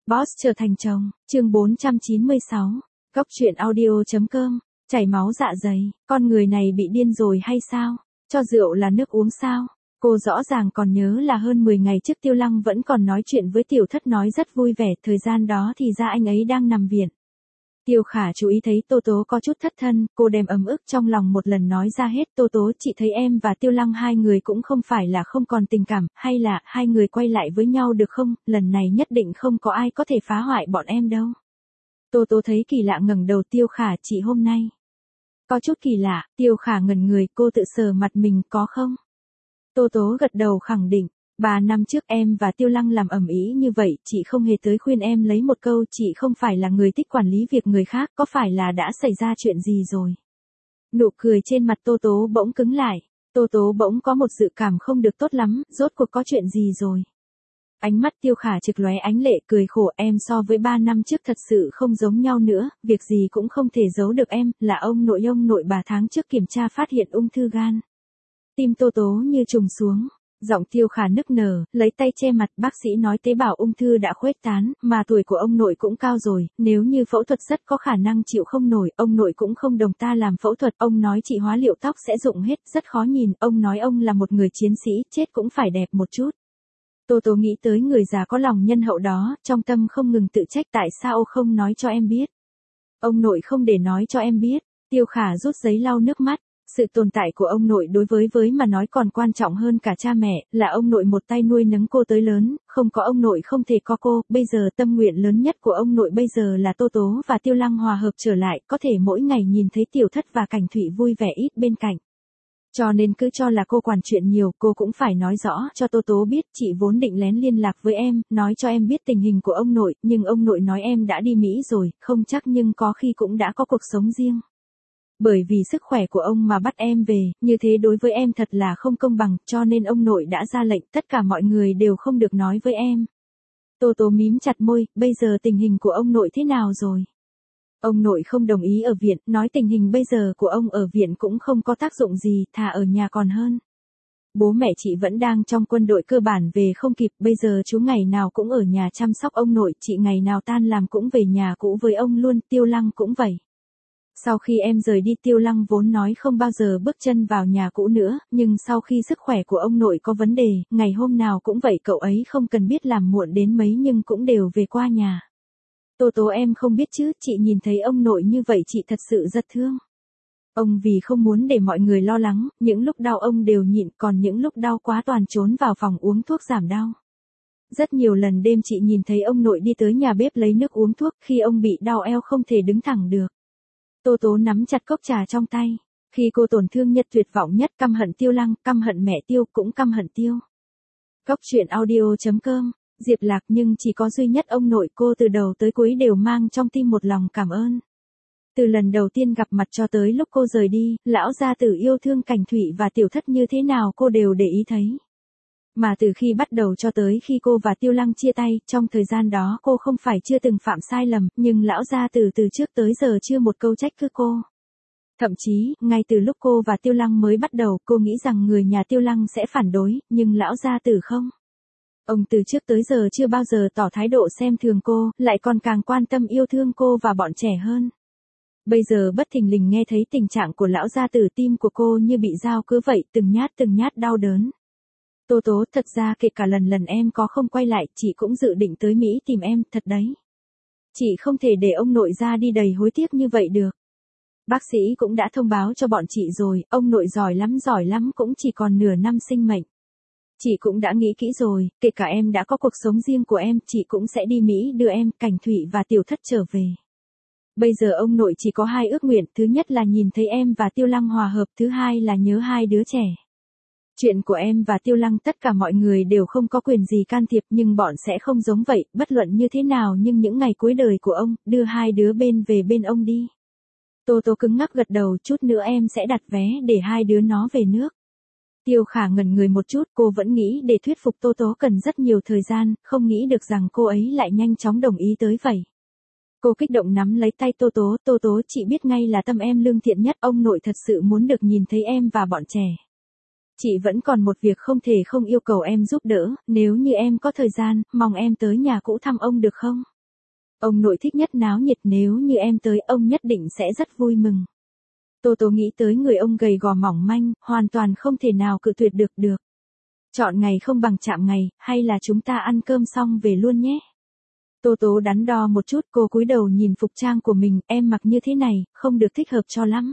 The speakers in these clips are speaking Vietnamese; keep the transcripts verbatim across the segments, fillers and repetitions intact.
Boss trở thành chồng, chương bốn trăm chín mươi sáu. Góc truyện audio.com. Chảy máu dạ dày, con người này bị điên rồi hay sao? Cho rượu là nước uống sao? Cô rõ ràng còn nhớ là hơn mười ngày trước Tiêu Lăng vẫn còn nói chuyện với Tiểu Thất nói rất vui vẻ, thời gian đó thì ra anh ấy đang nằm viện. Tiêu Khả chú ý thấy Tô Tố có chút thất thân, cô đem ấm ức trong lòng một lần nói ra hết. Tô Tố, chị thấy em và Tiêu Lăng hai người cũng không phải là không còn tình cảm, hay là hai người quay lại với nhau được không, lần này nhất định không có ai có thể phá hoại bọn em đâu. Tô Tố thấy kỳ lạ ngẩng đầu. Tiêu Khả, chị hôm nay có chút kỳ lạ. Tiêu Khả ngẩn người, cô tự sờ mặt mình, có không? Tô Tố gật đầu khẳng định. Ba năm trước em và Tiêu Lăng làm ầm ĩ như vậy, chị không hề tới khuyên em lấy một câu, chị không phải là người thích quản lý việc người khác, có phải là đã xảy ra chuyện gì rồi? Nụ cười trên mặt Tô Tố bỗng cứng lại. Tô Tố bỗng có một dự cảm không được tốt lắm, rốt cuộc có chuyện gì rồi? Ánh mắt Tiêu Khả trực lóe ánh lệ, cười khổ, em so với ba năm trước thật sự không giống nhau nữa, việc gì cũng không thể giấu được em, là ông nội ông nội bà tháng trước kiểm tra phát hiện ung thư gan. Tim Tô Tố như trùng xuống. Giọng Tiêu Khả nức nở, lấy tay che mặt, bác sĩ nói tế bào ung thư đã khuếch tán, mà tuổi của ông nội cũng cao rồi, nếu như phẫu thuật rất có khả năng chịu không nổi, ông nội cũng không đồng ta làm phẫu thuật, ông nói chị hóa liệu tóc sẽ rụng hết, rất khó nhìn, ông nói ông là một người chiến sĩ, chết cũng phải đẹp một chút. Tô Tố nghĩ tới người già có lòng nhân hậu đó, trong tâm không ngừng tự trách tại sao không nói cho em biết. Ông nội không để nói cho em biết. Tiêu Khả rút giấy lau nước mắt. Sự tồn tại của ông nội đối với với mà nói còn quan trọng hơn cả cha mẹ, là ông nội một tay nuôi nấng cô tới lớn, không có ông nội không thể có cô, bây giờ tâm nguyện lớn nhất của ông nội bây giờ là Tô Tố và Tiêu Lăng hòa hợp trở lại, có thể mỗi ngày nhìn thấy Tiểu Thất và Cảnh Thụy vui vẻ ít bên cạnh. Cho nên cứ cho là cô quản chuyện nhiều, cô cũng phải nói rõ cho Tô Tố biết, chị vốn định lén liên lạc với em, nói cho em biết tình hình của ông nội, nhưng ông nội nói em đã đi Mỹ rồi, không chắc nhưng có khi cũng đã có cuộc sống riêng. Bởi vì sức khỏe của ông mà bắt em về, như thế đối với em thật là không công bằng, cho nên ông nội đã ra lệnh, tất cả mọi người đều không được nói với em. Tô Tố mím chặt môi, bây giờ tình hình của ông nội thế nào rồi? Ông nội không đồng ý ở viện, nói tình hình bây giờ của ông ở viện cũng không có tác dụng gì, thà ở nhà còn hơn. Bố mẹ chị vẫn đang trong quân đội, cơ bản về không kịp, bây giờ chú ngày nào cũng ở nhà chăm sóc ông nội, chị ngày nào tan làm cũng về nhà cũ với ông luôn, Tiêu Lăng cũng vậy. Sau khi em rời đi, Tiêu Lăng vốn nói không bao giờ bước chân vào nhà cũ nữa, nhưng sau khi sức khỏe của ông nội có vấn đề, ngày hôm nào cũng vậy, cậu ấy không cần biết làm muộn đến mấy nhưng cũng đều về qua nhà. Tô Tố, em không biết chứ, chị nhìn thấy ông nội như vậy chị thật sự rất thương. Ông vì không muốn để mọi người lo lắng, những lúc đau ông đều nhịn, còn những lúc đau quá toàn trốn vào phòng uống thuốc giảm đau. Rất nhiều lần đêm chị nhìn thấy ông nội đi tới nhà bếp lấy nước uống thuốc, khi ông bị đau eo không thể đứng thẳng được. Tô Tố nắm chặt cốc trà trong tay. Khi cô tổn thương nhất, tuyệt vọng nhất, căm hận Tiêu Lăng, căm hận mẹ Tiêu, cũng căm hận Tiêu. Góc truyện audio.com. Diệp Lạc, nhưng chỉ có duy nhất ông nội cô từ đầu tới cuối đều mang trong tim một lòng cảm ơn. Từ lần đầu tiên gặp mặt cho tới lúc cô rời đi, lão gia tử yêu thương Cảnh Thụy và Tiểu Thất như thế nào cô đều để ý thấy. Mà từ khi bắt đầu cho tới khi cô và Tiêu Lăng chia tay, trong thời gian đó cô không phải chưa từng phạm sai lầm, nhưng lão gia tử từ trước tới giờ chưa một câu trách cứ cô. Thậm chí, ngay từ lúc cô và Tiêu Lăng mới bắt đầu, cô nghĩ rằng người nhà Tiêu Lăng sẽ phản đối, nhưng lão gia tử không. Ông từ trước tới giờ chưa bao giờ tỏ thái độ xem thường cô, lại còn càng quan tâm yêu thương cô và bọn trẻ hơn. Bây giờ bất thình lình nghe thấy tình trạng của lão gia tử, tim của cô như bị dao cứa vậy, từng nhát từng nhát đau đớn. Tô Tố, thật ra kể cả lần lần em có không quay lại, chị cũng dự định tới Mỹ tìm em, thật đấy. Chị không thể để ông nội ra đi đầy hối tiếc như vậy được. Bác sĩ cũng đã thông báo cho bọn chị rồi, ông nội giỏi lắm giỏi lắm cũng chỉ còn nửa năm sinh mệnh. Chị cũng đã nghĩ kỹ rồi, kể cả em đã có cuộc sống riêng của em, chị cũng sẽ đi Mỹ đưa em, Cảnh Thụy và Tiểu Thất trở về. Bây giờ ông nội chỉ có hai ước nguyện, thứ nhất là nhìn thấy em và Tiêu Lăng hòa hợp, thứ hai là nhớ hai đứa trẻ. Chuyện của em và Tiêu Lăng tất cả mọi người đều không có quyền gì can thiệp, nhưng bọn sẽ không giống vậy, bất luận như thế nào nhưng những ngày cuối đời của ông, đưa hai đứa bên về bên ông đi. Tô Tố cứng ngắc gật đầu, chút nữa em sẽ đặt vé để hai đứa nó về nước. Tiêu Khả ngẩn người một chút, cô vẫn nghĩ để thuyết phục Tô Tố cần rất nhiều thời gian, không nghĩ được rằng cô ấy lại nhanh chóng đồng ý tới vậy. Cô kích động nắm lấy tay Tô Tố, Tô Tố, chị biết ngay là tâm em lương thiện nhất, ông nội thật sự muốn được nhìn thấy em và bọn trẻ. Chị vẫn còn một việc không thể không yêu cầu em giúp đỡ, nếu như em có thời gian, mong em tới nhà cũ thăm ông được không? Ông nội thích nhất náo nhiệt, nếu như em tới ông nhất định sẽ rất vui mừng. Tô Tố nghĩ tới người ông gầy gò mỏng manh, hoàn toàn không thể nào cự tuyệt được được. Chọn ngày không bằng chạm ngày, hay là chúng ta ăn cơm xong về luôn nhé. Tô Tố đắn đo một chút, cô cúi đầu nhìn phục trang của mình, em mặc như thế này, không được thích hợp cho lắm.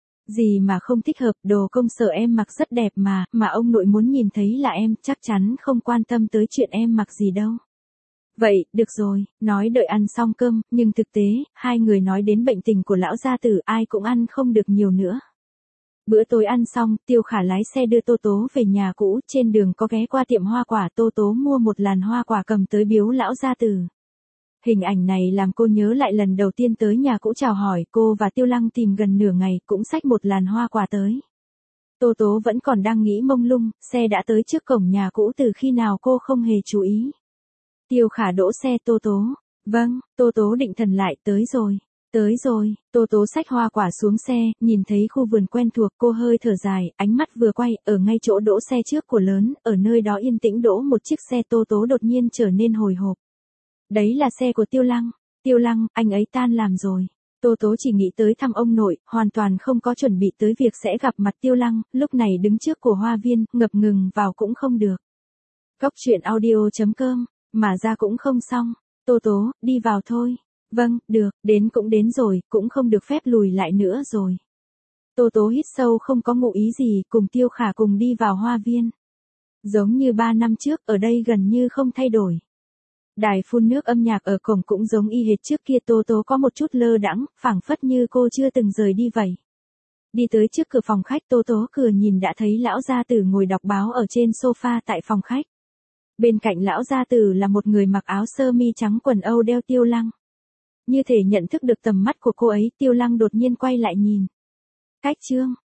Gì mà không thích hợp, đồ công sở em mặc rất đẹp mà, mà ông nội muốn nhìn thấy là em, chắc chắn không quan tâm tới chuyện em mặc gì đâu. Vậy, được rồi, nói đợi ăn xong cơm, nhưng thực tế, hai người nói đến bệnh tình của lão gia tử, ai cũng ăn không được nhiều nữa. Bữa tối ăn xong, Tiêu Khả lái xe đưa Tô Tố về nhà cũ, trên đường có ghé qua tiệm hoa quả, Tô Tố mua một làn hoa quả cầm tới biếu lão gia tử. Hình ảnh này làm cô nhớ lại lần đầu tiên tới nhà cũ chào hỏi, cô và Tiêu Lăng tìm gần nửa ngày, cũng xách một làn hoa quả tới. Tô Tố vẫn còn đang nghĩ mông lung, xe đã tới trước cổng nhà cũ từ khi nào cô không hề chú ý. Tiêu Khả đỗ xe. Tô Tố. Vâng, Tô Tố định thần lại, tới rồi. Tới rồi, Tô Tố xách hoa quả xuống xe, nhìn thấy khu vườn quen thuộc, cô hơi thở dài, ánh mắt vừa quay, ở ngay chỗ đỗ xe trước của lớn, ở nơi đó yên tĩnh đỗ một chiếc xe. Tô Tố đột nhiên trở nên hồi hộp. Đấy là xe của Tiêu Lăng. Tiêu Lăng, anh ấy tan làm rồi. Tô Tố chỉ nghĩ tới thăm ông nội, hoàn toàn không có chuẩn bị tới việc sẽ gặp mặt Tiêu Lăng, lúc này đứng trước của hoa viên, ngập ngừng vào cũng không được. Cóc truyện audio chấm com, mà ra cũng không xong. Tô Tố, đi vào thôi. Vâng, được, đến cũng đến rồi, cũng không được phép lùi lại nữa rồi. Tô Tố hít sâu không có ngụ ý gì, cùng Tiêu Khả cùng đi vào hoa viên. Giống như ba năm trước, ở đây gần như không thay đổi. Đài phun nước âm nhạc ở cổng cũng giống y hệt trước kia. Tô Tố có một chút lơ đãng, phảng phất như cô chưa từng rời đi vậy. Đi tới trước cửa phòng khách, Tô Tố cửa nhìn đã thấy lão gia tử ngồi đọc báo ở trên sofa tại phòng khách. Bên cạnh lão gia tử là một người mặc áo sơ mi trắng quần âu đeo Tiêu Lăng. Như thể nhận thức được tầm mắt của cô ấy, Tiêu Lăng đột nhiên quay lại nhìn. Cách chương.